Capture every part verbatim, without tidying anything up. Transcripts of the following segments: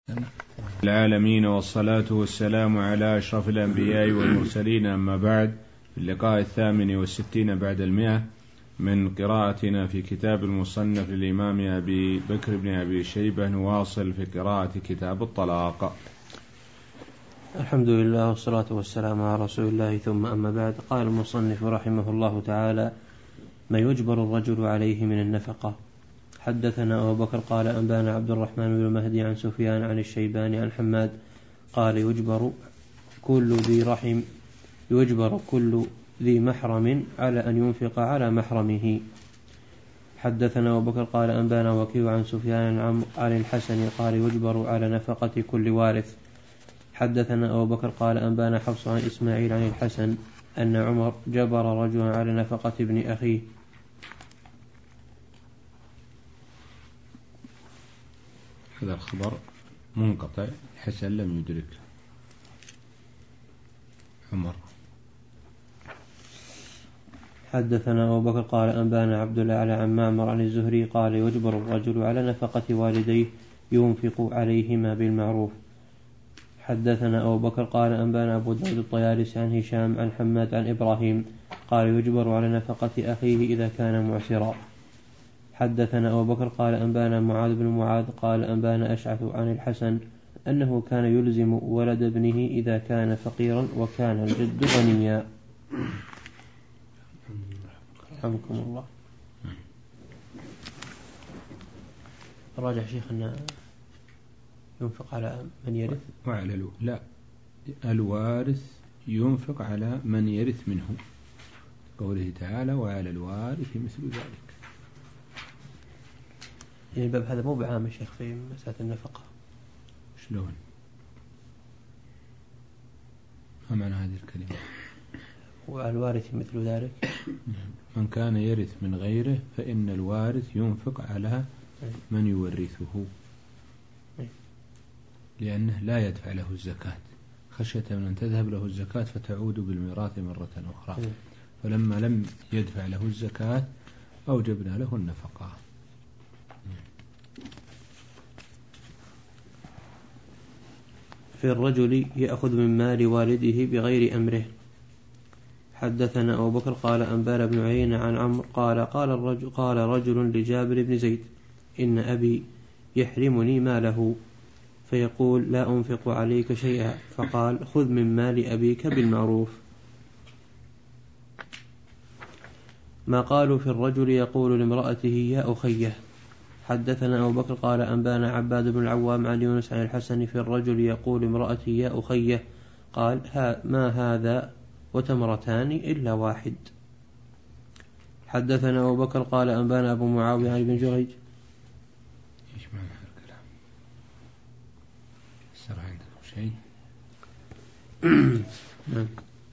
العالمين، والصلاة والسلام على أشرف الأنبياء والمرسلين، أما بعد. في اللقاء الثامن والستين بعد المئة من قراءتنا في كتاب المصنف للإمام أبي بكر بن أبي شيبة، نواصل في قراءة كتاب الطلاق. الحمد لله والصلاة والسلام على رسول الله، ثم أما بعد. قال المصنف رحمه الله تعالى: ما يجبر الرجل عليه من النفقة. حدثنا أبو بكر قال أنبانا عبد الرحمن بن المهدي عن سفيان عن الشيباني عن حماد قال: يجبر كل ذي رحم يجبر كل ذي محرم على أن ينفق على محرمه. حدثنا أبو بكر قال أنبانا وكيع عن سفيان عن الحسن قال: يجبر على نفقة كل وارث. حدثنا أبو بكر قال أنبانا حفص عن إسماعيل عن الحسن أن عمر جبر رجلا على نفقة ابن أخيه. هذا الخبر منقطع، الحسن لم يدرك عمر. حدثنا أبو بكر قال أنبانا عبد الله على عن معمر عن الزهري قال: يجبر الرجل على نفقة والديه ينفق عليهما بالمعروف. حدثنا أبو بكر قال أنبانا أبو داود الطيالسي عن هشام عن حماد عن إبراهيم قال: يجبر على نفقة أخيه إذا كان معسرا. حدثنا أبو بكر قال أنبانا معاذ بن معاذ قال أنبانا أشعث عن الحسن أنه كان يلزم ولد ابنه إذا كان فقيرا وكان الجد غنيا. رحمكم الله. راجع شيخنا ينفق على من يرث وعلى الو... لا الوارث ينفق على من يرث منه، قوله تعالى: وعلى الوارث مثل ذلك. يعني الباب هذا مو بعام يا شيخ في مسألة النفقة. شلون؟ ما معنى هذه الكلمة؟ وعلى الوارث مثل ذلك. من كان يرث من غيره فإن الوارث ينفق على من يورثه، لأنه لا يدفع له الزكاة خشية من أن تذهب له الزكاة فتعود بالميراث مرة أخرى، فلما لم يدفع له الزكاة أوجبنا له النفقة. في الرجل يأخذ من مال والده بغير أمره. حدثنا أبو بكر قال أنبانا بن عيينة عن عمرو قال قال الرجل, قال رجل لجابر بن زيد: إن أبي يحرمني ماله فيقول: لا أنفق عليك شيئا. فقال: خذ من مال أبيك بالمعروف. ما قالوا في الرجل يقول لامرأته: يا أخيه. حدثنا أبو بكر قال أنبانا عباد بن العوام عن يونس عن الحسن في الرجل يقول لامرأته: يا أخيه. قال: ها ما هذا وتمرتان إلا واحد. حدثنا أبو بكر قال أنبانا أبو معاوية عن ابن جريج. إيش معنى هذا الكلام؟ صار عندكم شيء؟ نعم.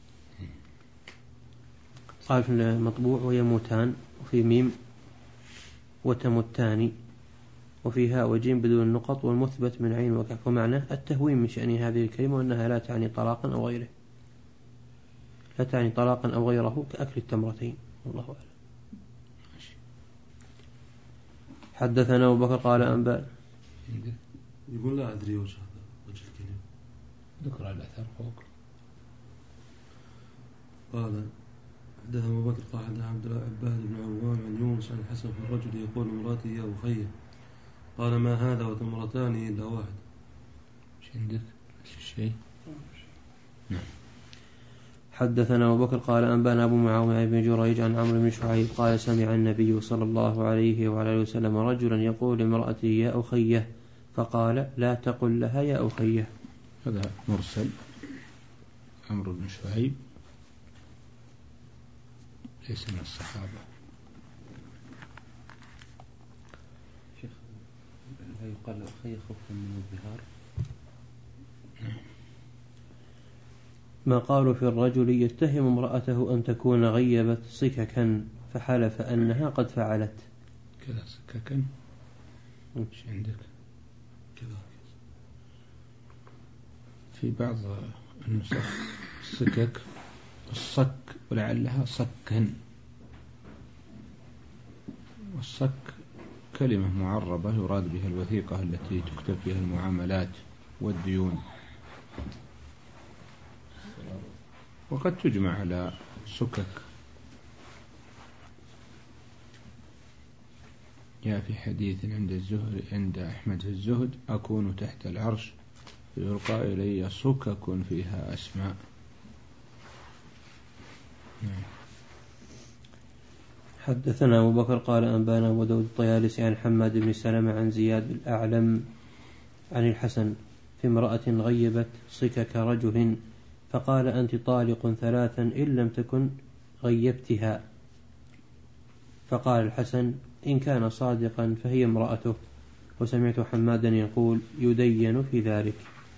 قال في المطبوع: ويموتان، وفي ميم وتمتان، وفي هاء وجيم بدون النقط، والمثبت من عين وكاف. ومعنى التهويم من شأن هذه الكلمة وأنها لا تعني طلاقا أو غيره، لا تعني طلاقا أو غيره كأكل التمرتين، والله أعلم. حدثنا أبو بكر قال أنباء يقول: لا أدري وجه هذا وجه الكلمة. ذكر الأثر فوق. قال: حدثنا أبو بكر قال حدثنا عبد الله عباد بن عوام عن يونس عن الحسن في الرجل يقول امرأته: يا أخيه. قال: ما هذا وتمرتان إلا واحد. ايش عندك؟ الشيء. نعم. حدثنا أبو بكر قال أنبانا أبو معاوية بن جريج عن عمرو بن شعيب قال: سمع النبي صلى الله عليه وعلى اله وسلم رجلا يقول لامرأته: يا أخيه. فقال: لا تقل لها يا أخيه. هذا مرسل. عمرو بن شعيب ليس من الصحابة. شيخ لا يقال أخي خوفا من الظهار. ما قالوا في الرجل يتهم امرأته أن تكون غيبت سككا فحلف أنها قد فعلت كذا. سككا ايش عندك؟ كذا في بعض النسخ السكك الصك ولعلها صكا، والصك كلمة معربة يراد بها الوثيقة التي تكتب تكتب فيها المعاملات والديون، وقد تجمع على سكك. جاء في حديث عند الزهري عند أحمد في الزهد: أكون تحت العرش فيلقى إلي سكك فيها أسماء. حدثنا أبو بكر قال أنبانا أبو داود الطيالسي عن حماد بن سلمة عن زياد الأعلم عن الحسن في امرأة غيبت صكك رجل فقال: أنت طالق ثلاثا إن لم تكن غيبتها. فقال الحسن: إن كان صادقا فهي امرأته. وسمعت حمادا يقول: يدين في ذلك.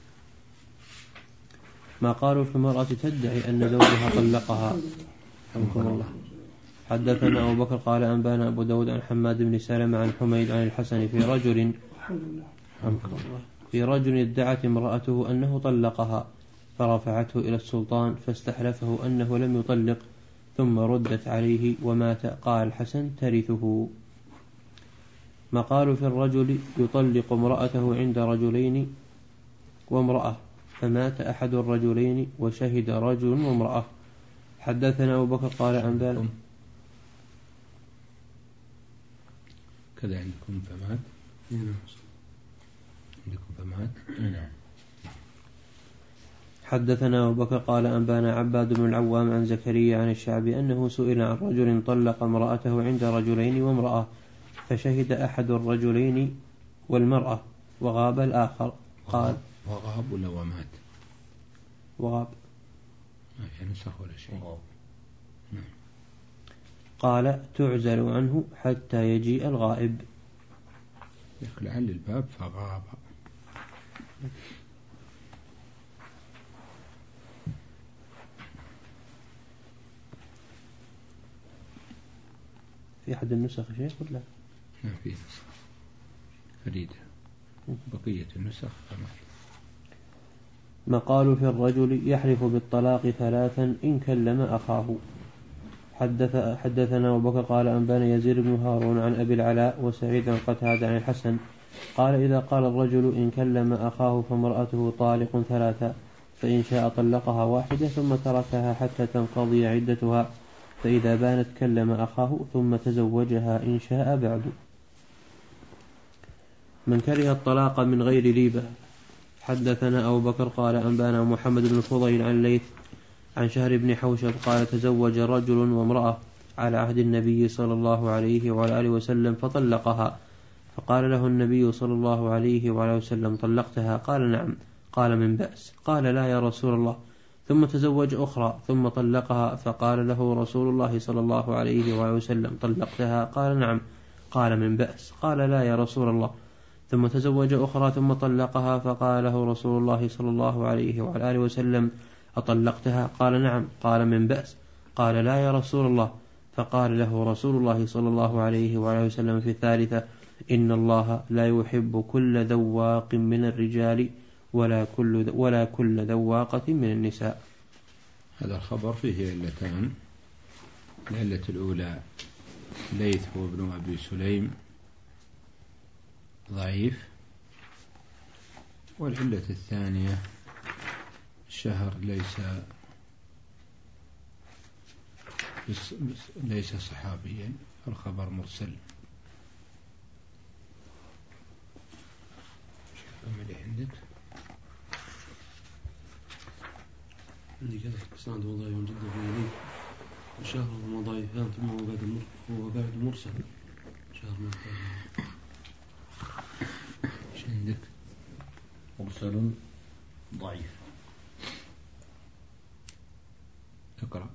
ما قالوا في المرأة تدعي أن زوجها طلقها. حمكم الله. حدثنا أبو بكر قال أنبانا أبو داود عن حماد بن سلمة عن حميد عن الحسن في رجل في رجل ادعت امرأته أنه طلقها فرفعته إلى السلطان فاستحلفه أنه لم يطلق ثم ردت عليه ومات. قال الحسن: ترثه. ما قالوا في الرجل يطلق امرأته عند رجلين وامرأة فمات أحد الرجلين وشهد رجل وامرأة. حدثنا أبو بكر قال أنبانا كذا عندكم فمات عندكم فمات نعم. حدثنا أبو بكر قال أنبانا عباد بن العوام عن زكريا عن الشعبي أنه سئل عن رجل طلق امرأته عند رجلين وامرأة فشهد أحد الرجلين والمرأة وغاب الآخر. قال: وغاب ولا ومات؟ وغاب ما في نسخ ولا شيء. نعم. قال: تعزل عنه حتى يجيء الغائب. لعل الباب فغاب. في أحد النسخ شيء ولا؟ ما في نسخ فريدة، بقية النسخ فما. ما قالوا في الرجل يحلف بالطلاق ثلاثا إن كلم أخاه. حدث حدثنا أبو بكر قال أنبانا يزيد بن هارون عن أبي العلاء وسعيد عن قتادة عن الحسن قال: إذا قال الرجل إن كلم أخاه فامرأته طالق ثلاثا فإن شاء طلقها واحدة ثم تركها حتى تنقضي عدتها، فإذا بانت كلم أخاه ثم تزوجها إن شاء بعد. من كره الطلاق من غير ريبة. حدثنا أبو بكر قال أنبانا محمد بن فضيل عن ليث عن شهر بن حوشب قال: تزوج رجل وامرأة على عهد النبي صلى الله عليه وعلى آله وسلم فطلقها، فقال له النبي صلى الله عليه وعلى وسلم: طلقتها؟ قال: نعم. قال: من بأس؟ قال: لا يا رسول الله. ثم تزوج أخرى ثم طلقها، فقال له رسول الله صلى الله عليه وعلى وسلم: طلقتها؟ قال: نعم. قال: من بأس؟ قال: لا يا رسول الله. ثم تزوج أخرى ثم طلقها، فقال له رسول الله صلى الله عليه وعلى آله وسلم: أطلقتها؟ قال: نعم. قال: من بأس؟ قال: لا يا رسول الله. فقال له رسول الله صلى الله عليه وعلى وسلم في الثالثة: إن الله لا يحب كل ذواق من الرجال ولا كل ولا كل ذواقة من النساء. هذا الخبر فيه علتان. العلة الأولى ليث هو ابن أبي سليم ضعيف، والعلة الثانية شهر ليس ليس صحابيا، الخبر مرسل. اللي عندك عندي كذا إسناد ضعيف جدا في يمين وشهر ضعيفان ثم هو بعد مرسل شهر مرسل. ايش عندك؟ مرسل ضعيف. اقرأ.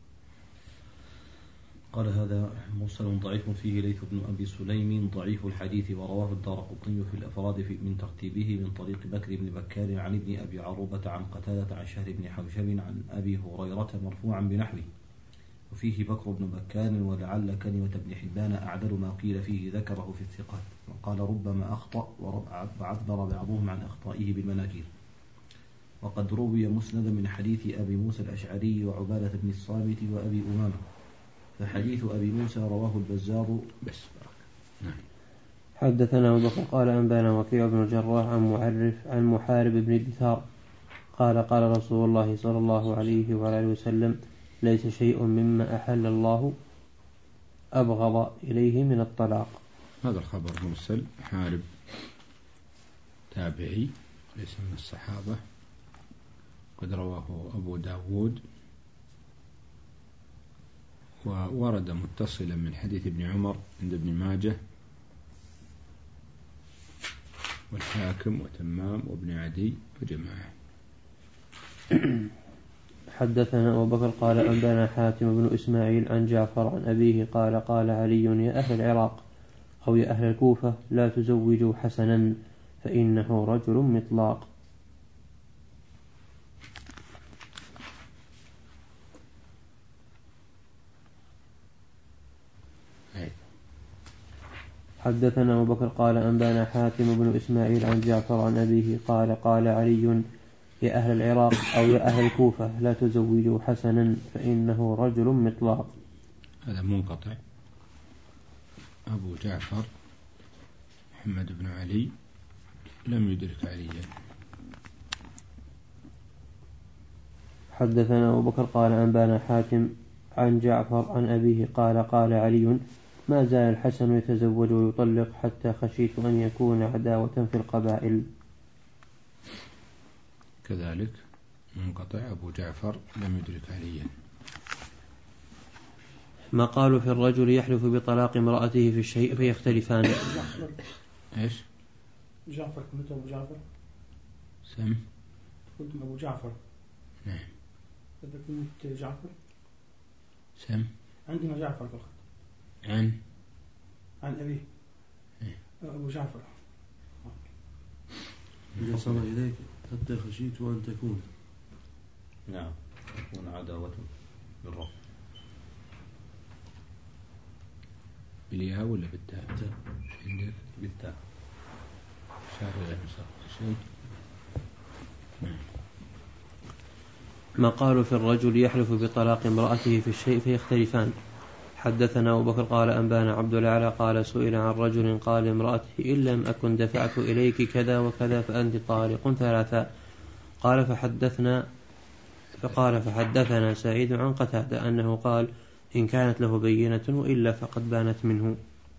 قال: هذا مرسل ضعيف فيه ليث بن أبي سليم ضعيف الحديث، ورواه الدارقطني في الأفراد في من ترتيبه من طريق بكر بن بكار عن ابن أبي عروبة عن قتادة عن شهر بن حوشب عن أبي هريرة مرفوعا بنحوه، وفيه بكر بن بكار ولعل كلمة ابن حبان أعدل ما قيل فيه ذكره في الثقات، وقال ربما أخطأ وعبر بعضهم عن أخطائه بالمناكير. وقد روي مسند من حديث أبي موسى الأشعري وعبادة بن الصامت وأبي أمامة، فحديث أبي موسى رواه البزار. بس نعم. حدثنا أبو بكر قال أنبانا وكيع بن الجراح عن معرف عن محارب بن دثار قال قال رسول الله صلى الله عليه وعلى آله وسلم ليس شيء مما أحل الله أبغض إليه من الطلاق. هذا الخبر مرسل. محارب تابعي ليس من الصحابة، قد رواه أبو داود، وورد متصلا من حديث ابن عمر عند ابن ماجه والحاكم وتمام وابن عدي وجماعة. حدثنا أبو بكر قال أنبانا حاتم بن إسماعيل عن جعفر عن أبيه قال قال علي يا أهل العراق أو يا أهل الكوفة لا تزوجوا حسنا فإنه رجل مطلاق. حدثنا أبو بكر قال أنبانا حاتم بن إسماعيل عن جعفر عن أبيه قال قال علي يا أهل العراق أو يا أهل الكوفة لا تزوجوا حسنا فإنه رجل مطلاق. هذا منقطع. أبو جعفر محمد بن علي لم يدرك عليا. حدثنا أبو بكر قال أنبانا حاتم عن جعفر عن أبيه قال قال علي ما زال الحسن يتزوج ويطلق حتى خشيت أن يكون عداوة في القبائل. كذلك منقطع أبو جعفر لم يدرك عليا. ما قالوا في الرجل يحلف بطلاق امرأته في الشيء فيختلفان. إيش؟ جعفر كنت أبو جعفر سم كنت أبو جعفر. نعم. إذا كنت جعفر سم عندنا جعفر فقط. عن عن أبيه إيه؟ أبو جعفر. إذا صار إليك حتى خشيت أن تكون. نعم تكون عداوة بالرب. بالياء ولا بالتاء؟ عندك بالتاء. شارع المصرف شيء. ما قالوا في الرجل يحلف بطلاق امرأته في الشيء فيختلفان. حدثنا أبو بكر قال أنبانا عبد الأعلى قال سئل عن رجل قال امرأته إن لم أكن دفعت إليك كذا وكذا فأنت طالق ثلاثا. قال فحدثنا فقال فحدثنا سعيد عن قتادة أنه قال إن كانت له بينة وإلا فقد بانت منه.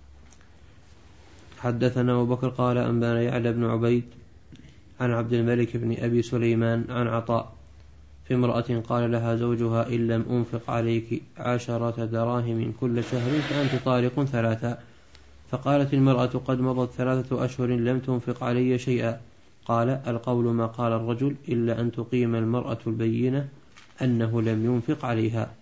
حدثنا أبو بكر قال أنبانا يعلى بن عبيد عن عبد الملك بن أبي سليمان عن عطاء في امرأة قال لها زوجها إن لم أنفق عليك عشرة دراهم كل شهر فأنت طالق ثلاثا. فقالت المرأة قد مضت ثلاثة أشهر لم تنفق علي شيئا. قال القول ما قال الرجل إلا أن تقيم المرأة البينة أنه لم ينفق عليها.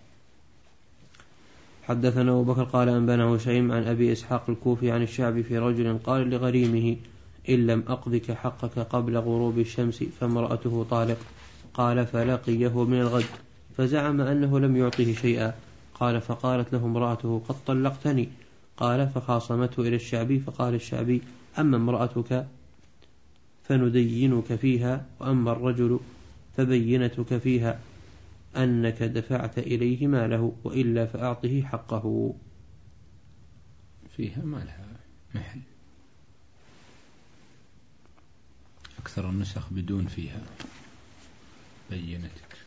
حدثنا أبو بكر قال أنبانا هشيم عن أبي إسحاق الكوفي عن الشعبي في رجل قال لغريمه إن لم أقضك حقك قبل غروب الشمس فامرأته طالق. قال فلقيه من الغد فزعم أنه لم يعطه شيئا. قال فقالت له امرأته قد طلقتني. قال فخاصمته إلى الشعبي فقال الشعبي أما امرأتك فندينك فيها وأما الرجل فبينتك فيها أنك دفعت إليه ماله وإلا فأعطه حقه. فيها ما لها محل. أكثر النسخ بدون فيها بينتك.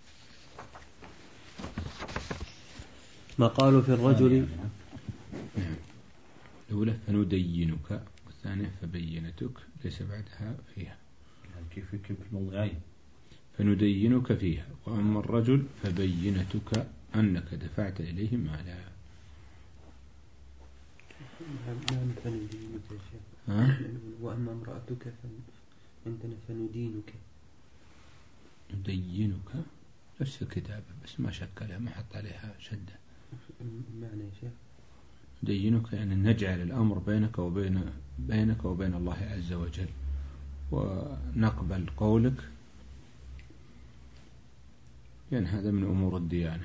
ما قالوا في الرجل. نعم. الأولى فندينك والثانية فبينتك ليس بعدها فيها. يعني كيف كيف الموضعين. فندينك فيها وأما الرجل فبينتك أنك دفعت إليه مالا. نعم فندينك يا شيخ. وأما امرأتك فعندنا فندينك. ندينك نفس الكتابة بس ما شكلها ما حط عليها شدة. معنى يا شيخ ندينك يعني نجعل الأمر بينك وبين بينك وبين الله عز وجل ونقبل قولك يعني هذا من أمور الديانة.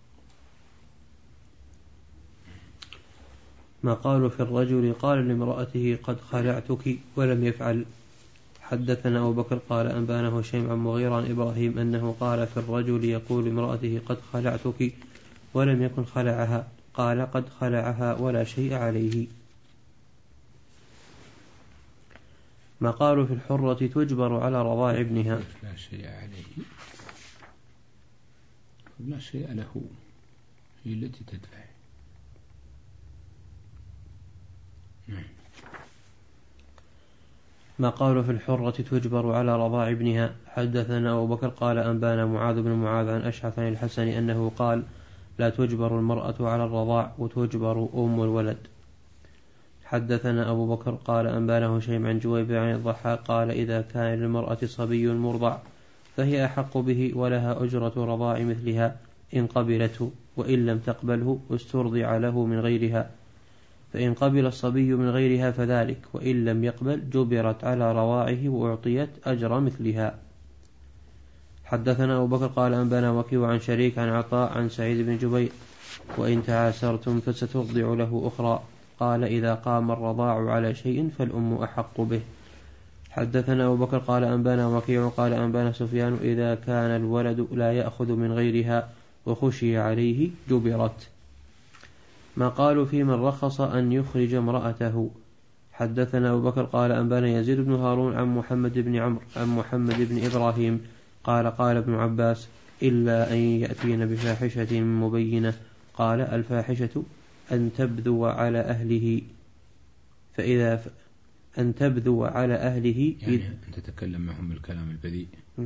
ما قالوا في الرجل قال لامرأته قد خلعتك ولم يفعل. حدثنا أبو بكر قال أنبانا هشيم عن مغيرة عن إبراهيم أنه قال في الرجل يقول امرأته قد خلعتك ولم يكن خلعها. قال قد خلعها ولا شيء عليه. ما قالوا في الحرة تجبر على رضاع ابنها. لا شيء عليه، لا شيء له، هي التي تدفع. نعم. ما قالوا في الحرة تجبر على رضاع ابنها. حدثنا أبو بكر قال أنبانا معاذ بن معاذ عن أشعث عن الحسن أنه قال لا تجبر المرأة على الرضاع وتجبر أم الولد. حدثنا أبو بكر قال أنبانا هشيم عن جويبر عن الضحاك قال إذا كان للمرأة صبي مرضع فهي أحق به ولها أجرة رضاع مثلها إن قبلته، وإن لم تقبله استرضع له من غيرها، فإن قبل الصبي من غيرها فذلك، وإن لم يقبل جبرت على رضاعه وأعطيت أجر مثلها. حدثنا أبو بكر قال أنبانا وكيع عن شريك عن عطاء عن سعيد بن جبير وإن تعاسرتم فسترضع له أخرى. قال إذا قام الرضاع على شيء فالأم أحق به. حدثنا أبو بكر قال أنبانا وكيع قال أنبانا سفيان إذا كان الولد لا يأخذ من غيرها وخشي عليه جبرت. ما قالوا في من رخص أن يخرج امرأته. حدثنا أبو بكر قال أنبانا يزيد بن هارون عن محمد بن عمرو عن محمد بن إبراهيم قال قال ابن عباس إلا أن يأتين بفاحشة مبينة. قال الفاحشة أن تبذو على أهله، فإذا ف... أن تبذو على أهله يعني إذ... أن تتكلم معهم بالكلام البذيء.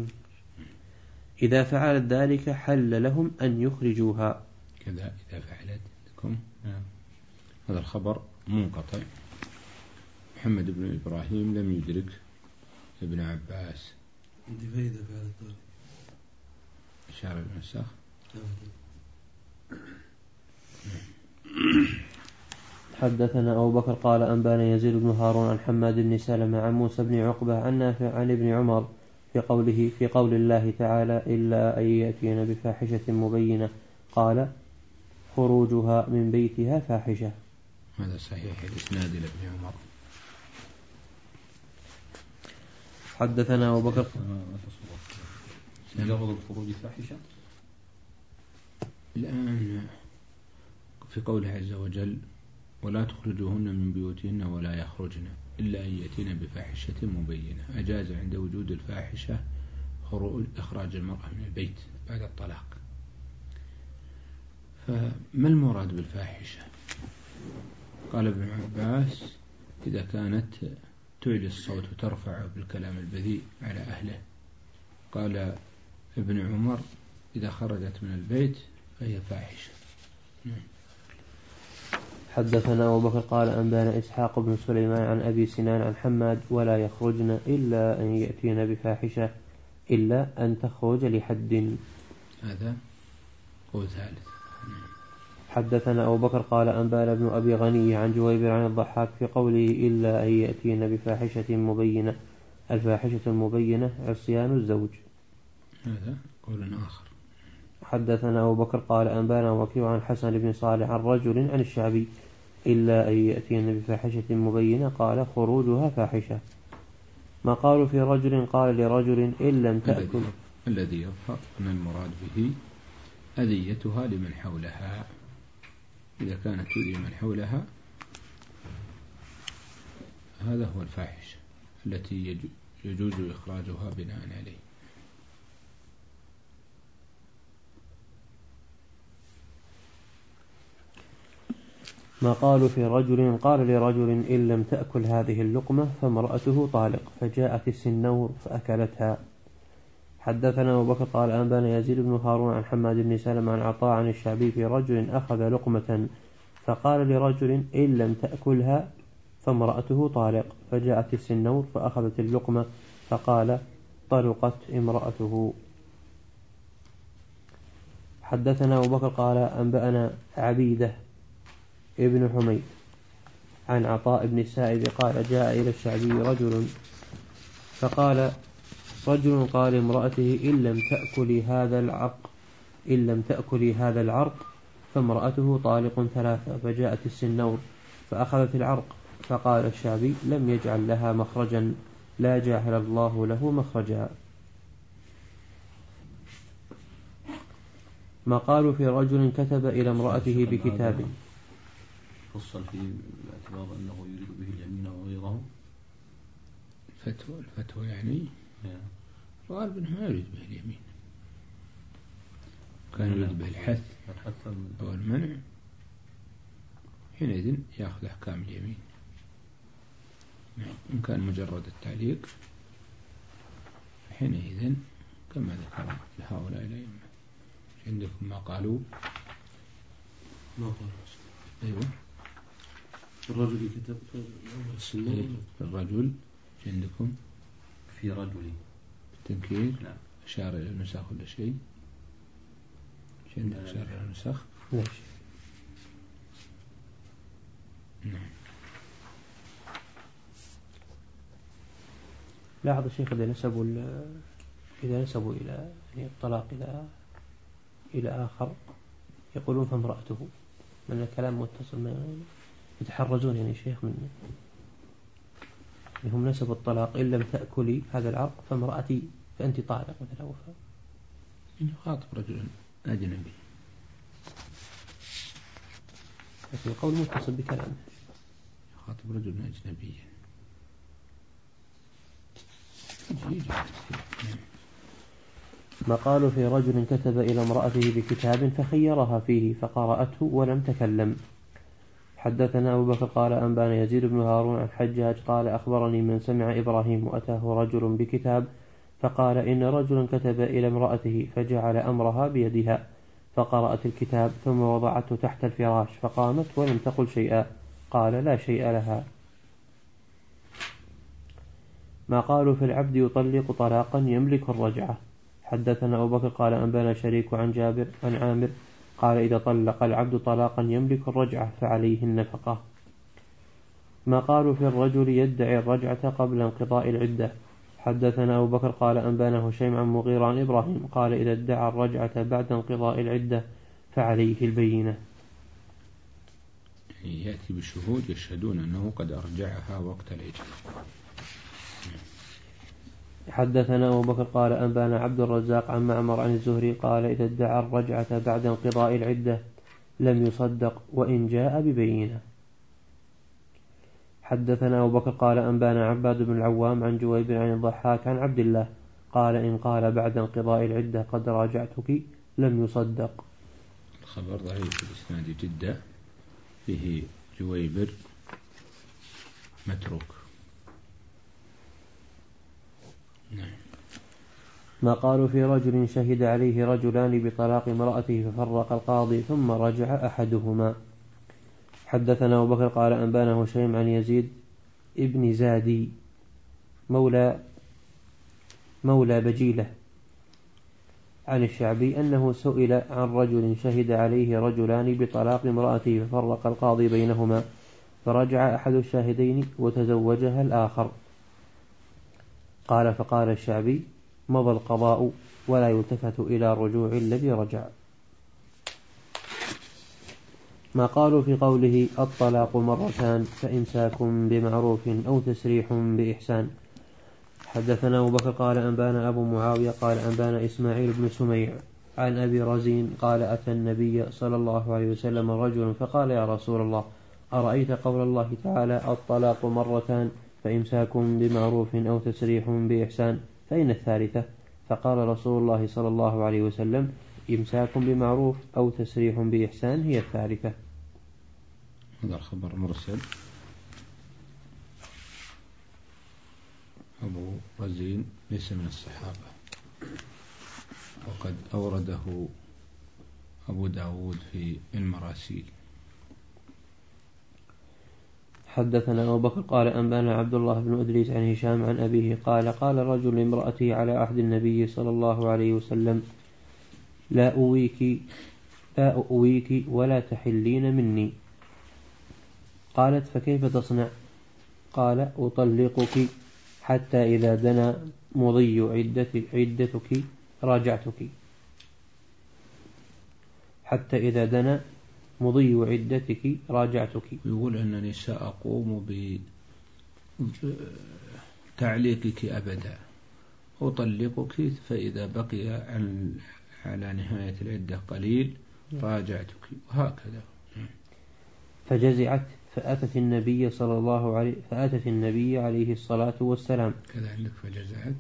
إذا فعلت ذلك حل لهم أن يخرجوها. كذا إذا فعلت لكم. هذا الخبر منقطع. محمد بن إبراهيم لم يدرك ابن عباس. عندي فايدة في هذا الطريق. إشارة المساخ. حدثنا أبو بكر قال أنبانا يزيد بن هارون عن حماد بن سلمة عن موسى بن عقبة عن نافع عن ابن عمر في قوله في قول الله تعالى إلا أن يأتين بفاحشة مبينة قال خروجها من بيتها فاحشة. هذا صحيح الإسناد لابن عمر. حدثنا أبو بكر مجرد الخروج فاحشة. الآن في قوله عز وجل ولا تخرجوهن من بيوتهن ولا يخرجن إلا أن يأتين بفاحشة مبينة، أجاز عند وجود الفاحشة خروج إخراج المرأة من البيت بعد الطلاق. فما المراد بالفاحشة؟ قال ابن عباس إذا كانت تعلي الصوت وترفع بالكلام البذيء على أهله. قال ابن عمر إذا خرجت من البيت فهي فاحشة. حدثنا أبو بكر قال أنبانا إسحاق بن سليمان عن أبي سنان عن حماد ولا يخرجن إلا أن يأتين بفاحشة إلا أن تخرج لحد. هذا قول ثالث. حدثنا أبو بكر قال أنبانا ابن أبي غني عن جويبر عن الضحاك في قوله إلا أن يأتين بفاحشة مبينة. الفاحشة المبينة عصيان الزوج. هذا قول آخر. حدثنا أبو بكر قال أنبانا وكيع عن حسن بن صالح عن رجل عن الشعبي إلا أن يأتين بفاحشة مبينة قال خروجها فاحشة. ما قالوا في رجل قال لرجل إن لم تأكل. الذي يظهر أن المراد به أذيتها لمن حولها. إذا كانت تؤذي من حولها هذا هو الفاحشة التي يجوز إخراجها بناء عليه. ما قالوا في رجل قال لرجل إن لم تأكل هذه اللقمة فامرأته طالق فجاءت السنور فأكلتها. حدثنا أبو بكر قال أنبانا يزيد بن هارون عن حماد بن سلمة عن عطاء عن الشعبي في رجل أخذ لقمة فقال لرجل إن لم تأكلها فامرأته طالق فجاءت السنور فأخذت اللقمة فقال طلقت امرأته. حدثنا أبو بكر قال أنبأنا عبيدة ابن حميد عن عطاء بن السائب قال جاء إلى الشعبي رجل فقال رجل قال امرأته إن لم تأكلي هذا العرق إن لم تأكلي هذا العرق فامرأته طالق ثلاثة فجاءت السنور فأخذت العرق فقال الشعبي لم يجعل لها مخرجا لا جعل الله له مخرجا. ما قالوا في رجل كتب إلى امرأته بكتاب. فصل في باعتبار أنه يريد به اليمين وغيره. الفتوى الفتوى يعني الغالب أنه ما يريد به اليمين، كان يريد به الحث أو المنع، حينئذ يأخذ أحكام اليمين. إن كان مجرد التعليق حينئذ كما ذكر لهؤلاء الأئمة. عندكم ما قالوا؟ ما قالوا أيوة الرجل كتاب السنة. الرجل عندكم في رجل التنكير. نعم. أشار إلى النسخ ولا شيء؟ عندك أشار إلى النسخ؟ نعم. نعم. لاحظ الشيخ إذا نسبوا إذا نسبوا إلى يعني الطلاق إلى إلى آخر يقولون فامرأته، من الكلام متصل، ما يتحرزون يعني شيخ من هم نسبوا الطلاق إن لم تأكلي هذا العرق فامرأتي فأنت طالق مثلا. يخاطب رجل أجنبي، لكن القول متصل بكلامه، يخاطب رجل أجنبي. ما قالوا في رجل كتب إلى امرأته بكتاب فخيرها فيه فقرأته ولم تكلم. حدثنا أبو بكر قال أنبانا يزيد بن هارون عن حجاج قال أخبرني من سمع إبراهيم وأتاه رجل بكتاب فقال إن رجلا كتب إلى امرأته فجعل أمرها بيدها فقرأت الكتاب ثم وضعته تحت الفراش فقامت ولم تقل شيئا، قال لا شيء لها. ما قالوا في العبد يطلق طلاقا يملك الرجعة. حدثنا أبو بكر قال أنبانا شريك عن جابر عن عامر قال إذا طلق العبد طلاقا يملك الرجعة فعليه النفقة. ما قالوا في الرجل يدعي الرجعة قبل انقضاء العدة. حدثنا أبو بكر قال أنبانا هشيم عن مغيرة عن إبراهيم قال إذا ادعى الرجعة بعد انقضاء العدة فعليه البينة. يأتي بالشهود يشهدون أنه قد أرجعها وقت العدة. حدثنا أبو بكر قال أنبانا عبد الرزاق عن معمر عن الزهري قال إذا ادعى الرجعة بعد انقضاء العدة لم يصدق وإن جاء ببينة. حدثنا أبو بكر قال أنبانا عباد بن العوام عن جويب عن الضحاك عن عبد الله قال إن قال بعد انقضاء العدة قد راجعتك لم يصدق. الخبر ضعيف في الإسناد جدا، فيه جويبر متروك. نعم. ما قالوا في رجل شهد عليه رجلان بطلاق امرأته ففرق القاضي ثم رجع أحدهما. حدثنا أبو بكر قال أنبانا هشيم عن يزيد ابن زادي مولى مولى بجيلة عن الشعبي أنه سئل عن رجل شهد عليه رجلان بطلاق امرأته ففرق القاضي بينهما فرجع أحد الشاهدين وتزوجها الآخر. قال فقال الشعبي مضى القضاء ولا يلتفت إلى رجوع الذي رجع. ما قالوا في قوله الطلاق مرتان فإمساك بمعروف أو تسريح بإحسان. حدثنا أبو بكر قال أنبانا أبو معاوية قال أنبانا إسماعيل بن سميع عن أبي رزين قال أتى النبي صلى الله عليه وسلم رجل فقال يا رسول الله أرأيت قول الله تعالى الطلاق مرتان فإمساك بمعروف أو تسريح بإحسان فإن الثالثة؟ فقال رسول الله صلى الله عليه وسلم إمساك بمعروف أو تسريح بإحسان هي الثالثة. هذا الخبر مرسل. أبو رزين ليس من الصحابة، وقد أورده أبو داود في المراسيل. حدثنا أبو بكر قال أنبانا عبد الله بن أدريس عن هشام عن أبيه قال قال رجل لامرأته على عهد النبي صلى الله عليه وسلم لا أويك لا أؤويك ولا تحلين مني. قالت فكيف تصنع؟ قال أطلقك حتى إذا دنا مضي عدتك راجعتك حتى إذا دنا مضي عدتك راجعتك. يقول أنني سأقوم بتعليقك أبدا، أطلقك فإذا بقي على نهاية العدة قليل راجعتك، وهكذا. فجزعت فأتت النبي صلى الله عليه فأتت النبي عليه الصلاة والسلام. كذا عندك فجزعت.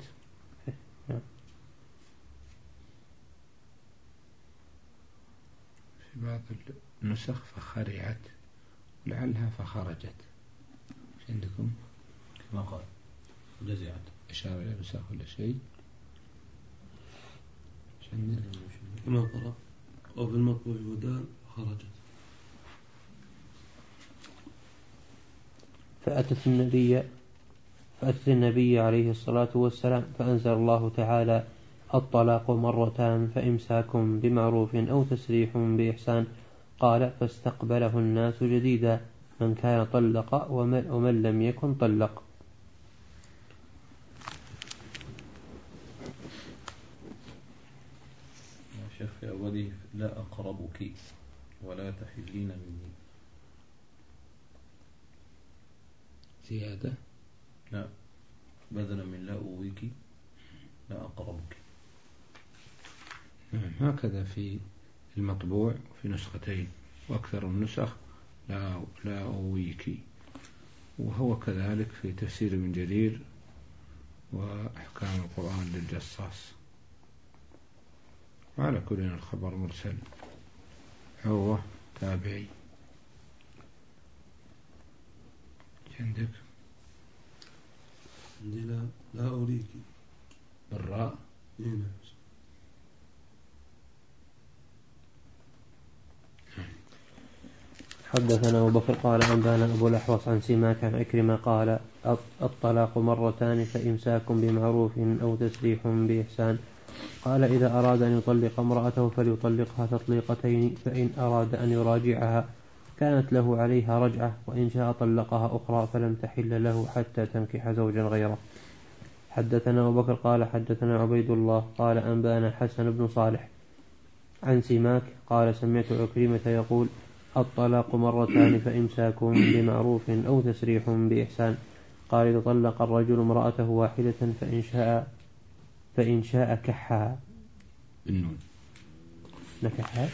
في بعض النسخ فخرعت لعلها فخرجت. ايش عندكم؟ ما قال جزعت إشارة إلى نسخ ولا شيء؟ ايش عندك؟ كما قرأ أو في المطبوع ودال خرجت. فأتت النبي فأتت النبي عليه الصلاة والسلام فأنزل الله تعالى: الطلاق مرتان فإمساكم بمعروف أو تسريح بإحسان. قال: فاستقبله الناس جديدا، من كان طلق ومن لم يكن طلق. يا شيخ في أوله لا أقربك ولا تحلين مني زيادة. لا، بدلا من لا أويك لا أقربك. هكذا في المطبوع في نسختين، وأكثر النسخ لا لا أويك، وهو كذلك في تفسير ابن جرير وأحكام القرآن للجصاص. وعلى كل الخبر مرسل، هو تابعي. عندك عندي لا لا أريك بالراء. هنا حدثنا أبو بكر قال أنبانا أبو الأحوص عن سماك عن عكرمة قال: الطلاق مرتان فإمساك بمعروف أو تسريح بإحسان. قال: إذا أراد أن يطلق امرأته فليطلقها تطليقتين، فإن أراد أن يراجعها كانت له عليها رجعة، وإن شاء طلقها أخرى فلم تحل له حتى تنكح زوجا غيره. حدثنا أبو بكر قال حدثنا عبيد الله قال أنبانا حسن بن صالح عن سماك قال: سمعت عكرمة يقول: الطلاق مرتان فإمساك بمعروف أو تسريح بإحسان. قال: إذا طلق الرجل امرأته واحدة فإن شاء فإن شاء كحها. بالنون نكحها.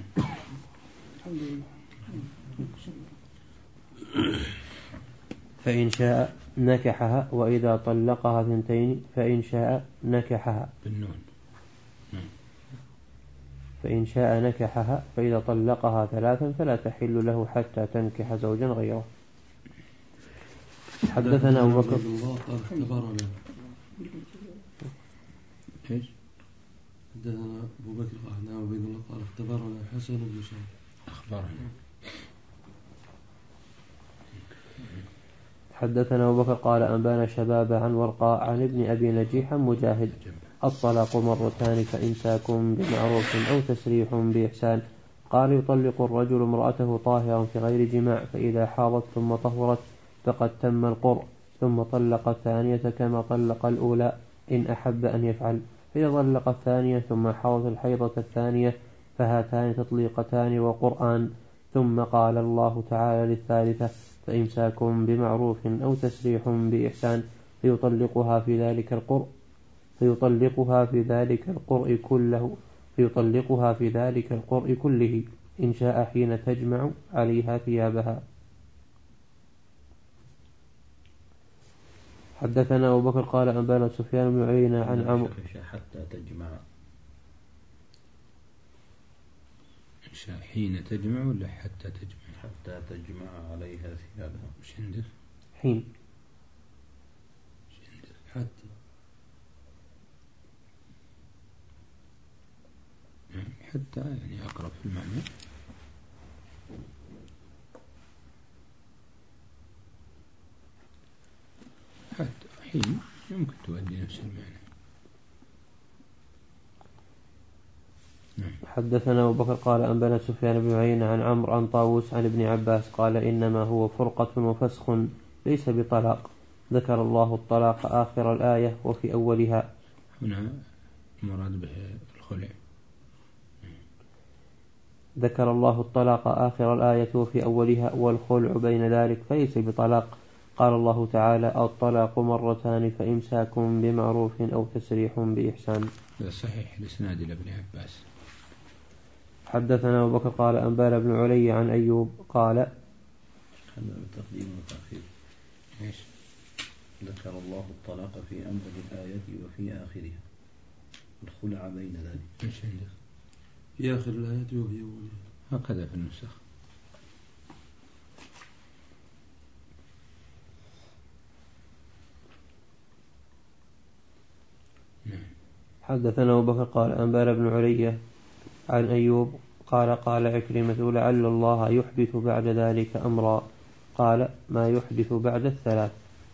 فإن شاء نكحها، وإذا طلقها ثنتين فإن شاء نكحها. بالنون. فإن شاء نكحها، فإذا طلقها ثلاثا فلا تحل له حتى تنكح زوجا غيره. حدثنا أبو بكر قال اختبرنا ايش؟ حدثنا أبو بكر قال عبيد الله قال اختبرنا حسن بن صالح أخبرنا. حدثنا أبو بكر قال أنبانا شباب عن ورقاء عن ابن أبي نجيح مجاهد: الطلاق مرتان فإمساك بمعروف أو تسريح بإحسان. قال: يطلق الرجل امرأته طاهرا في غير جماع، فإذا حاضت ثم طهرت فقد تم القرء، ثم طلق الثانية كما طلق الأولى إن أحب أن يفعل. فإذا طلق الثانية ثم حاضت الحيضة الثانية فهاتان تطليقتان وقرآن. ثم قال الله تعالى للثالثة: فإمساك بمعروف أو تسريح بإحسان، فيطلقها في ذلك القرء فيطلقها في ذلك القرء كله فيطلقها في ذلك القرء كله إن شاء حين تجمع عليها ثيابها. حدثنا أبو بكر قال أنبانا سفيان بن عيينة عن عمرو حتى تجمع حين تجمع ولا حتى تجمع؟ حتى تجمع عليها ثيابها. وش عندك؟ حين. وش عندك؟ حتى حتى يعني أقرب في المعنى. حتى حين يمكن تؤدي نفس المعنى. حدثنا أبو بكر قال أنبانا سفيان بن عيينة عن عمرو عن طاووس عن ابن عباس قال: إنما هو فرقة وفسخ ليس بطلاق. ذكر الله الطلاق آخر الآية وفي أولها. هنا مراد به الخلع. ذكر الله الطلاق آخر الآية وفي أولها والخلع بين ذلك فليس بطلاق. قال الله تعالى: الطلاق مرتان فإمساك بمعروف أو تسريح بإحسان. هذا صحيح الإسناد لابن عباس. حدثنا أبو بكر قال أنبانا بن علي عن أيوب قال: خلنا بالتقديم والتأخير. إيش؟ ذكر الله الطلاق في أول الآية وفي آخرها، الخلع بين ذلك. إيش عندك؟ في آخر الآية وفي أولها، هكذا في النسخ. حدثنا أبو بكر قال أنبانا بن علية عن أيوب قال قال عكرمة لعل الله يحدث بعد ذلك أمرا، قال ما يحدث بعد الثلاث.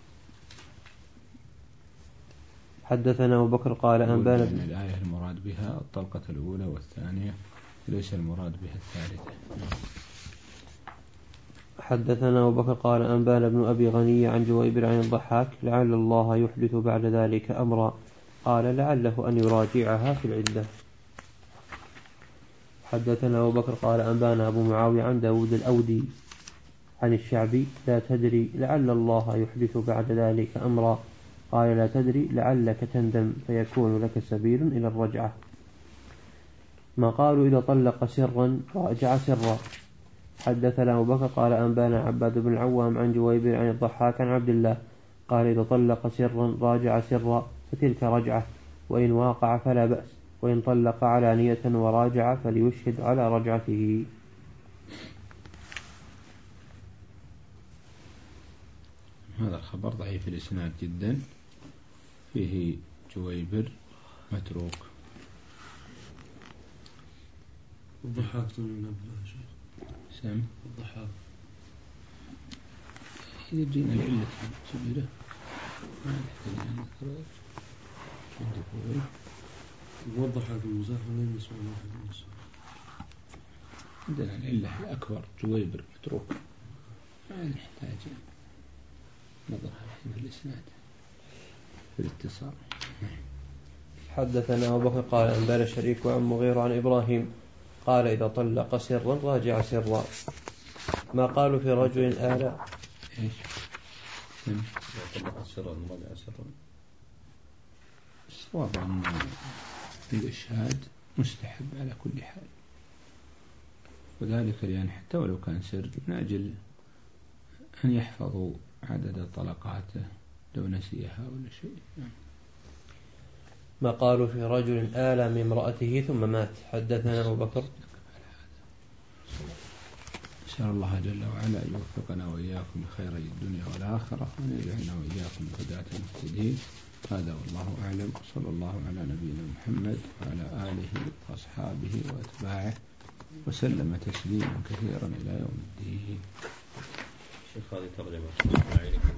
حدثنا أبو بكر قال أنبانا بن الآية المراد بها الطلقة الأولى والثانية، ليس المراد بها الثالثة. حدثنا أبو بكر قال أنبانا بن أبي غني عن جويبر عن الضحاك لعل الله يحدث بعد ذلك أمرا، قال لعله أن يراجعها في العدة. حدثنا أبو بكر قال أنبانا أبو معاوية عن داود الأودي عن الشعبي لا تدري لعل الله يحدث بعد ذلك أمرا، قال لا تدري لعلك تندم فيكون لك سبيل إلى الرجعة. ما قالوا إذا طلق سرا راجع سرا. حدثنا أبو بكر قال أنبانا عباد بن العوام عن جويبر عن الضحاك عن عبد الله قال إذا طلق سرا راجع سرا فتلك رجعة، وإن واقع فلا بأس، وإن طلق علانية وراجع فليشهد على رجعته. هذا الخبر ضعيف الإسناد جدا، فيه جويبر متروك. الضحاك من أبناء شيخ سم الضحاك إذا جينا العلة كبيرة ما نحتاج أن نذكر. الضحاك المزاح ولا يسمع واحد يسمع. عندنا العلة الأكبر جويبر متروك، ما نحتاج نظرها في الإسناد في الاتصال. حدثنا أبو بكر قال أنبانا شريك وعن مغير عن إبراهيم قال إذا طلق سرا راجع سرا. ما قالوا في رجل آل إيش؟ إذا طلق سرا راجع سرا. الصواب أن الإشهاد مستحب على كل حال، وذلك لأن حتى ولو كان سر من أجل أن يحفظوا عدد طلقاته لو نسيها ولا شيء. ما قالوا في رجل آل من امرأته ثم مات. حدثنا أبو بكر. نسأل الله جل وعلا أن يوفقنا وإياكم لخير الدنيا والآخرة، وأن يجعلنا وإياكم هداة مهتدين. هذا والله أعلم، صلى الله على نبينا محمد وعلى آله وأصحابه وأتباعه وسلم تسليما كثيرا إلى يوم الدين. شيخ هذه ترجمة